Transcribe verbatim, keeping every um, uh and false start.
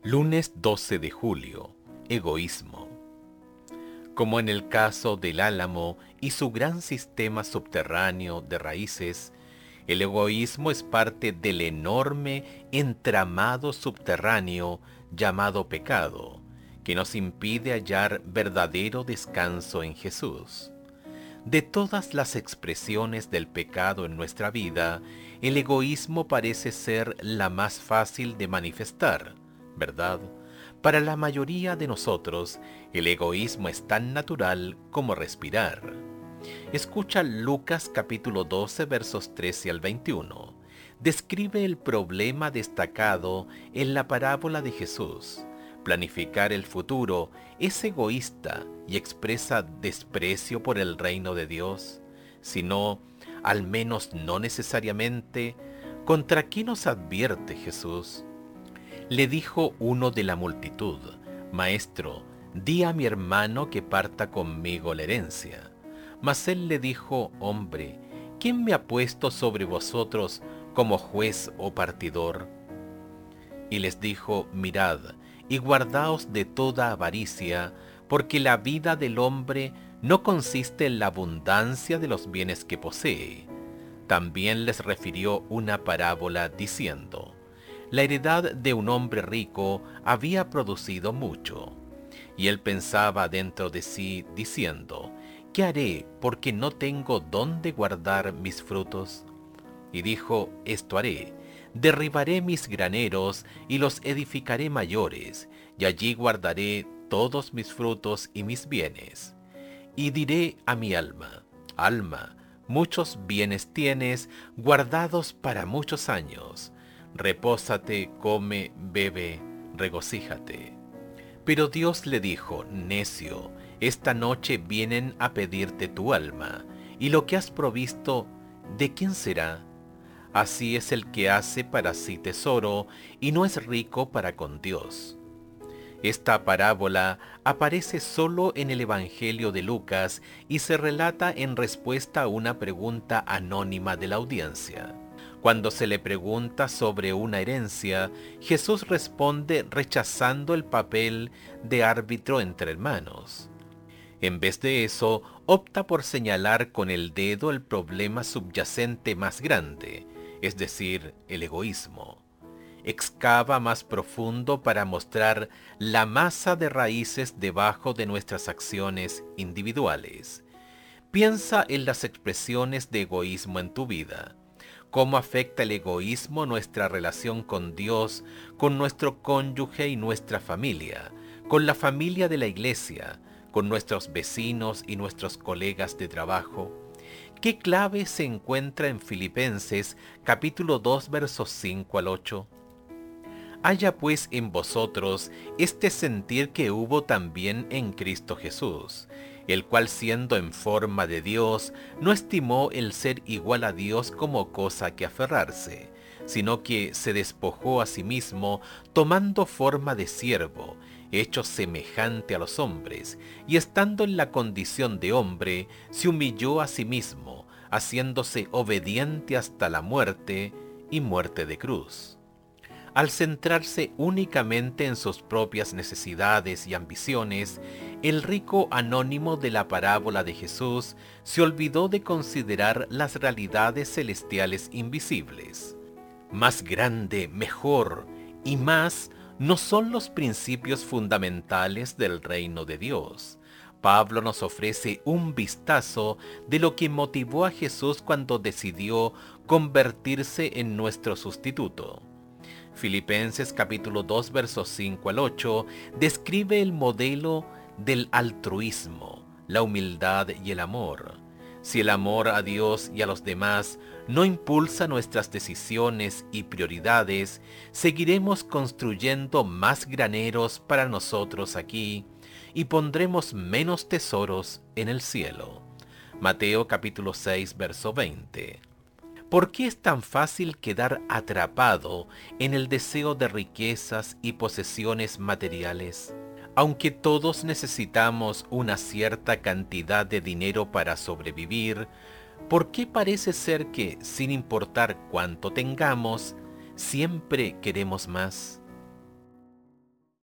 Lunes doce de julio. Egoísmo. Como en el caso del álamo y su gran sistema subterráneo de raíces, el egoísmo es parte del enorme entramado subterráneo llamado pecado, que nos impide hallar verdadero descanso en Jesús. De todas las expresiones del pecado en nuestra vida, el egoísmo parece ser la más fácil de manifestar, ¿verdad? Para la mayoría de nosotros, el egoísmo es tan natural como respirar. Escucha Lucas capítulo doce versos trece al veintiuno. Describe el problema destacado en la parábola de Jesús. Planificar el futuro es egoísta y expresa desprecio por el reino de Dios, sino, al menos no necesariamente, ¿contra qué nos advierte Jesús? Le dijo uno de la multitud: Maestro, di a mi hermano que parta conmigo la herencia. Mas él le dijo: Hombre, ¿quién me ha puesto sobre vosotros como juez o partidor? Y les dijo: Mirad, y guardaos de toda avaricia, porque la vida del hombre no consiste en la abundancia de los bienes que posee. También les refirió una parábola diciendo: La heredad de un hombre rico había producido mucho. Y él pensaba dentro de sí, diciendo: ¿Qué haré, porque no tengo dónde guardar mis frutos? Y dijo: Esto haré: derribaré mis graneros y los edificaré mayores, y allí guardaré todos mis frutos y mis bienes. Y diré a mi alma: Alma, muchos bienes tienes, guardados para muchos años. Repósate, come, bebe, regocíjate. Pero Dios le dijo: Necio, esta noche vienen a pedirte tu alma, y lo que has provisto, ¿de quién será? Así es el que hace para sí tesoro y no es rico para con Dios. Esta parábola aparece solo en el Evangelio de Lucas y se relata en respuesta a una pregunta anónima de la audiencia. Cuando se le pregunta sobre una herencia, Jesús responde rechazando el papel de árbitro entre hermanos. En vez de eso, opta por señalar con el dedo el problema subyacente más grande, es decir, el egoísmo. Excava más profundo para mostrar la masa de raíces debajo de nuestras acciones individuales. Piensa en las expresiones de egoísmo en tu vida. ¿Cómo afecta el egoísmo nuestra relación con Dios, con nuestro cónyuge y nuestra familia, con la familia de la iglesia, con nuestros vecinos y nuestros colegas de trabajo? ¿Qué clave se encuentra en Filipenses capítulo dos versos cinco al ocho? Haya pues en vosotros este sentir que hubo también en Cristo Jesús, el cual siendo en forma de Dios, no estimó el ser igual a Dios como cosa que aferrarse, sino que se despojó a sí mismo, tomando forma de siervo, hecho semejante a los hombres, y estando en la condición de hombre, se humilló a sí mismo, haciéndose obediente hasta la muerte y muerte de cruz. Al centrarse únicamente en sus propias necesidades y ambiciones, el rico anónimo de la parábola de Jesús se olvidó de considerar las realidades celestiales invisibles. Más grande, mejor y más no son los principios fundamentales del reino de Dios. Pablo nos ofrece un vistazo de lo que motivó a Jesús cuando decidió convertirse en nuestro sustituto. Filipenses capítulo dos versos cinco al ocho describe el modelo del altruismo, la humildad y el amor. Si el amor a Dios y a los demás no impulsa nuestras decisiones y prioridades, seguiremos construyendo más graneros para nosotros aquí y pondremos menos tesoros en el cielo. Mateo capítulo seis verso veinte. ¿Por qué es tan fácil quedar atrapado en el deseo de riquezas y posesiones materiales? Aunque todos necesitamos una cierta cantidad de dinero para sobrevivir, ¿por qué parece ser que, sin importar cuánto tengamos, siempre queremos más?